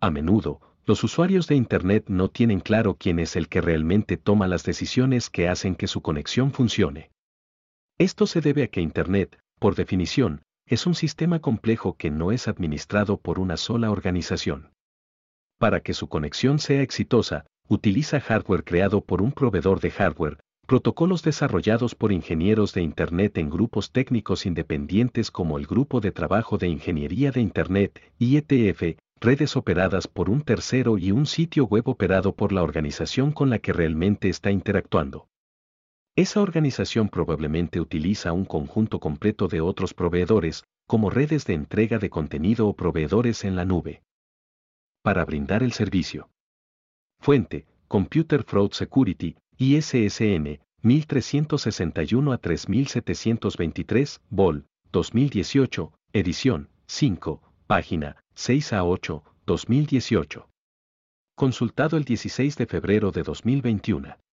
A menudo, los usuarios de Internet no tienen claro quién es el que realmente toma las decisiones que hacen que su conexión funcione. Esto se debe a que Internet, por definición, es un sistema complejo que no es administrado por una sola organización. Para que su conexión sea exitosa, utiliza hardware creado por un proveedor de hardware, protocolos desarrollados por ingenieros de Internet en grupos técnicos independientes como el Grupo de Trabajo de Ingeniería de Internet, IETF, redes operadas por un tercero y un sitio web operado por la organización con la que realmente está interactuando. Esa organización probablemente utiliza un conjunto completo de otros proveedores, como redes de entrega de contenido o proveedores en la nube, para brindar el servicio. Fuente: Computer Fraud Security, ISSN, 1361 a 3723, Vol. 2018, edición, 5, página, 6 a 8, 2018. Consultado el 16 de febrero de 2021.